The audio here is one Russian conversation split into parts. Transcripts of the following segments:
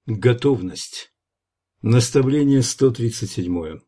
Готовность. Наставление 137.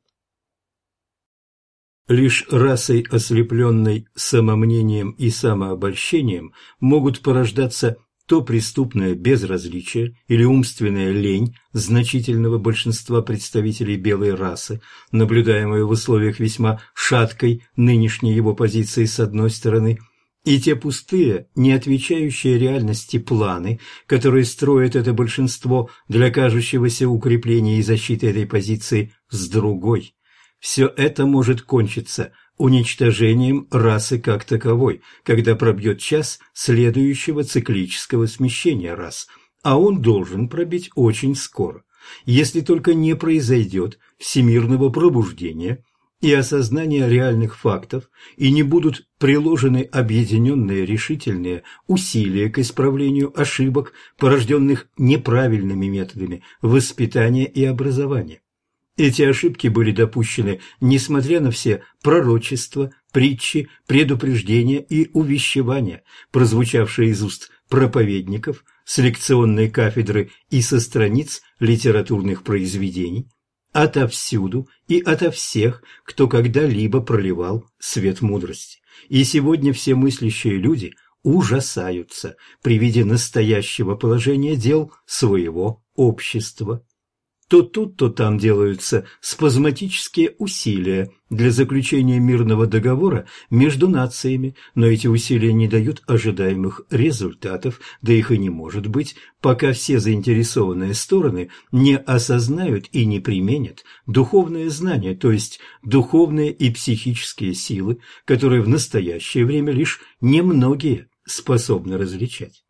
Лишь расой, ослепленной самомнением и самообольщением, могут порождаться то преступное безразличие или умственная лень значительного большинства представителей белой расы, наблюдаемое в условиях весьма шаткой нынешней его позиции с одной стороны, и те пустые, не отвечающие реальности планы, которые строит это большинство для кажущегося укрепления и защиты этой позиции с другой. Все это может кончиться уничтожением расы как таковой, когда пробьет час следующего циклического смещения рас, а он должен пробить очень скоро, если только не произойдет всемирного пробуждения и осознания реальных фактов, и не будут приложены объединенные решительные усилия к исправлению ошибок, порожденных неправильными методами воспитания и образования. Эти ошибки были допущены, несмотря на все пророчества, притчи, предупреждения и увещевания, прозвучавшие из уст проповедников, с лекционной кафедры и со страниц литературных произведений, отовсюду и ото всех, кто когда-либо проливал свет мудрости. И сегодня все мыслящие люди ужасаются при виде настоящего положения дел своего общества. То тут, то там делаются спазматические усилия для заключения мирного договора между нациями, но эти усилия не дают ожидаемых результатов, да их и не может быть, пока все заинтересованные стороны не осознают и не применят духовные знания, то есть духовные и психические силы, которые в настоящее время лишь немногие способны различать.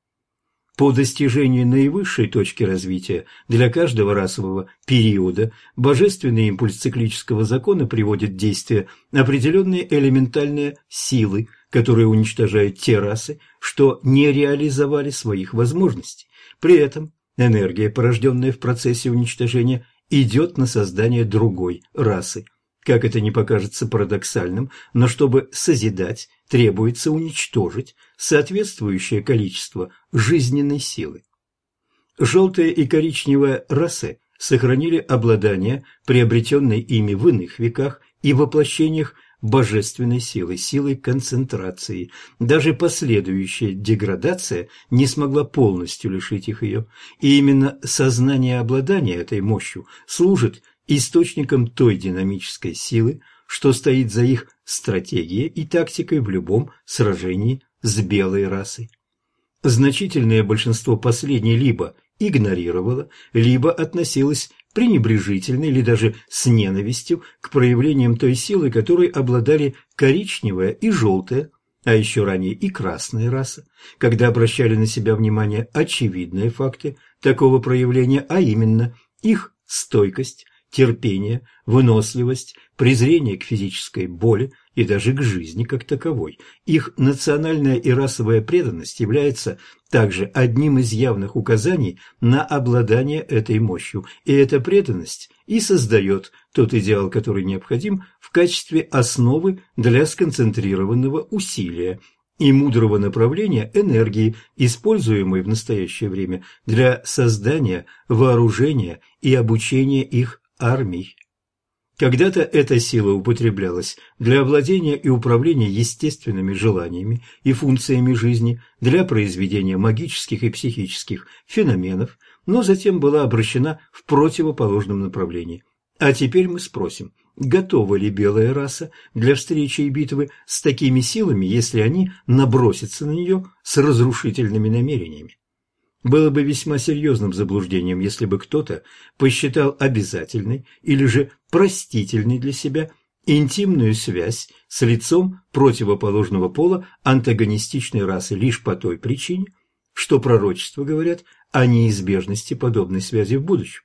По достижении наивысшей точки развития для каждого расового периода божественный импульс циклического закона приводит в действие определенные элементальные силы, которые уничтожают те расы, что не реализовали своих возможностей. При этом энергия, порожденная в процессе уничтожения, идет на создание другой расы. Как это ни покажется парадоксальным, но чтобы созидать, требуется уничтожить соответствующее количество жизненной силы. Желтая и коричневая расы сохранили обладание, приобретенной ими в иных веках и воплощениях божественной силы, силой концентрации. Даже последующая деградация не смогла полностью лишить их ее, и именно сознание обладания этой мощью служит источником той динамической силы, что стоит за их стратегией и тактикой в любом сражении с белой расой. Значительное большинство последней либо игнорировало, либо относилось пренебрежительно или даже с ненавистью к проявлениям той силы, которой обладали коричневая и желтая, а еще ранее и красная раса, когда обращали на себя внимание очевидные факты такого проявления, а именно их стойкость, терпение, выносливость, презрение к физической боли и даже к жизни как таковой. Их национальная и расовая преданность является также одним из явных указаний на обладание этой мощью, и эта преданность и создает тот идеал, который необходим в качестве основы для сконцентрированного усилия и мудрого направления энергии, используемой в настоящее время для создания, вооружения и обучения их армий. Когда-то эта сила употреблялась для овладения и управления естественными желаниями и функциями жизни, для произведения магических и психических феноменов, но затем была обращена в противоположном направлении. А теперь мы спросим, готова ли белая раса для встречи и битвы с такими силами, если они набросятся на нее с разрушительными намерениями? Было бы весьма серьезным заблуждением, если бы кто-то посчитал обязательной или же простительной для себя интимную связь с лицом противоположного пола антагонистичной расы лишь по той причине, что пророчества говорят о неизбежности подобной связи в будущем.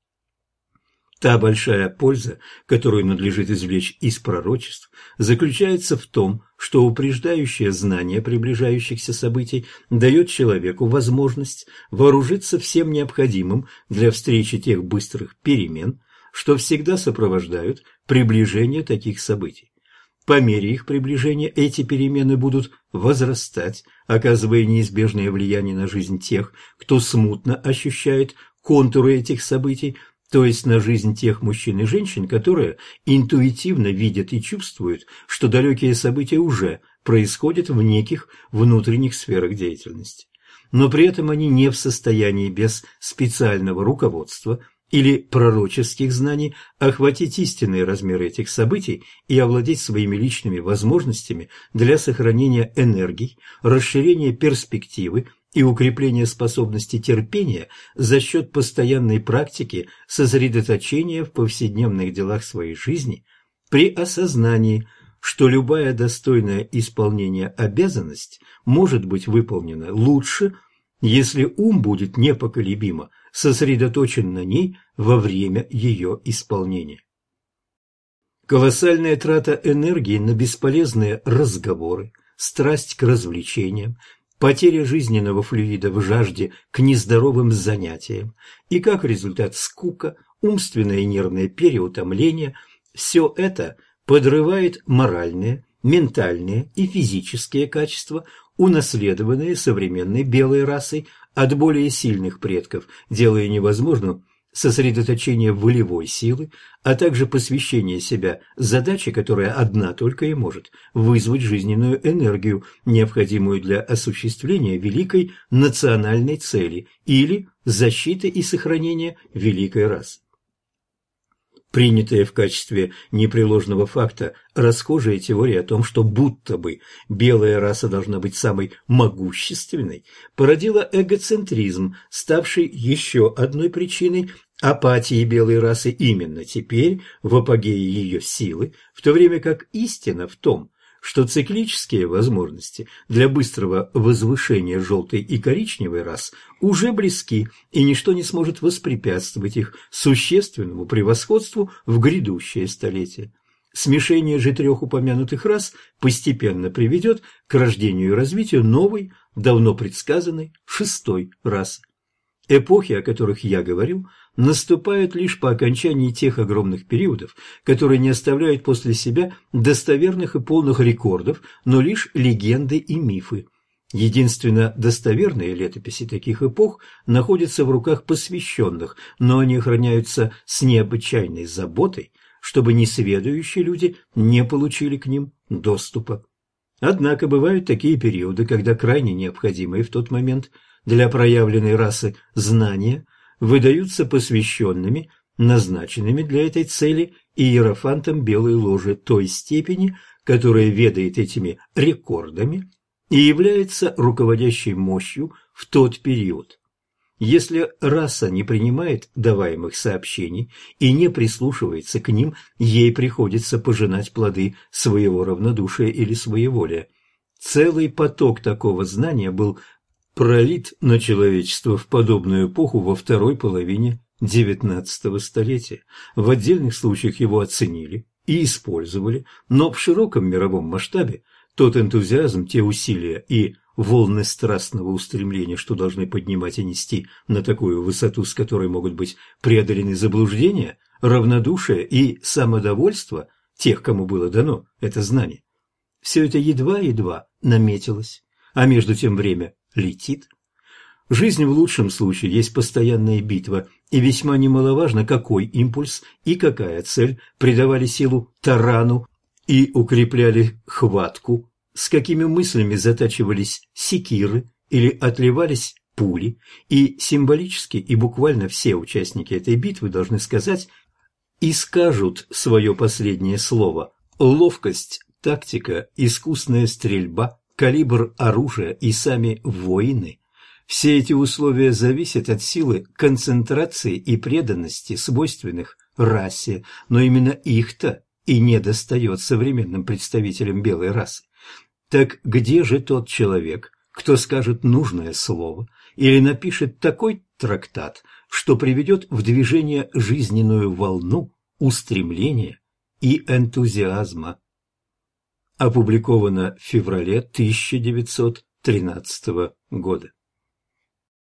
Та большая польза, которую надлежит извлечь из пророчеств, заключается в том, что упреждающее знание приближающихся событий дает человеку возможность вооружиться всем необходимым для встречи тех быстрых перемен, что всегда сопровождают приближение таких событий. По мере их приближения эти перемены будут возрастать, оказывая неизбежное влияние на жизнь тех, кто смутно ощущает контуры этих событий, то есть на жизнь тех мужчин и женщин, которые интуитивно видят и чувствуют, что далекие события уже происходят в неких внутренних сферах деятельности. Но при этом они не в состоянии без специального руководства или пророческих знаний охватить истинные размеры этих событий и овладеть своими личными возможностями для сохранения энергий, расширения перспективы и укрепления способности терпения за счет постоянной практики сосредоточения в повседневных делах своей жизни при осознании, что любая достойная исполнения обязанность может быть выполнена лучше, если ум будет непоколебимо сосредоточен на ней во время ее исполнения. Колоссальная трата энергии на бесполезные разговоры, страсть к развлечениям, потеря жизненного флюида в жажде к нездоровым занятиям и, как результат, скука, умственное и нервное переутомление – все это подрывает моральные, ментальные и физические качества, унаследованные современной белой расой от более сильных предков, делая невозможным сосредоточение волевой силы, а также посвящение себя задаче, которая одна только и может вызвать жизненную энергию, необходимую для осуществления великой национальной цели или защиты и сохранения великой расы. Принятая в качестве непреложного факта расхожая теория о том, что будто бы белая раса должна быть самой могущественной, породила эгоцентризм, ставший еще одной причиной апатии белой расы именно теперь, в апогее ее силы, в то время как истина в том, что циклические возможности для быстрого возвышения желтой и коричневой рас уже близки, и ничто не сможет воспрепятствовать их существенному превосходству в грядущее столетие. Смешение же трех упомянутых рас постепенно приведет к рождению и развитию новой, давно предсказанной шестой расы. Эпохи, о которых я говорил, наступают лишь по окончании тех огромных периодов, которые не оставляют после себя достоверных и полных рекордов, но лишь легенды и мифы. Единственно достоверные летописи таких эпох находятся в руках посвященных, но они охраняются с необычайной заботой, чтобы несведущие люди не получили к ним доступа. Однако бывают такие периоды, когда крайне необходимые в тот момент для проявленной расы знания выдаются посвященными, назначенными для этой цели иерофантом белой ложи той степени, которая ведает этими рекордами и является руководящей мощью в тот период. Если раса не принимает даваемых сообщений и не прислушивается к ним, ей приходится пожинать плоды своего равнодушия или своеволия. Целый поток такого знания был пролит на человечество в подобную эпоху во второй половине XIX столетия. В отдельных случаях его оценили и использовали, но в широком мировом масштабе тот энтузиазм, те усилия и волны страстного устремления, что должны поднимать и нести на такую высоту, с которой могут быть преодолены заблуждения, равнодушие и самодовольство тех, кому было дано это знание. Все это едва-едва наметилось, а между тем время летит. Жизнь в лучшем случае есть постоянная битва, и весьма немаловажно, какой импульс и какая цель придавали силу тарану и укрепляли хватку, с какими мыслями затачивались секиры или отливались пули, и символически и буквально все участники этой битвы должны сказать и скажут свое последнее слово: ловкость, тактика, искусная стрельба, калибр оружия и сами воины. Все эти условия зависят от силы концентрации и преданности, свойственных расе, но именно их-то и недостает современным представителям белой расы. Так где же тот человек, кто скажет нужное слово или напишет такой трактат, что приведет в движение жизненную волну устремления и энтузиазма? Опубликовано в феврале 1913 года.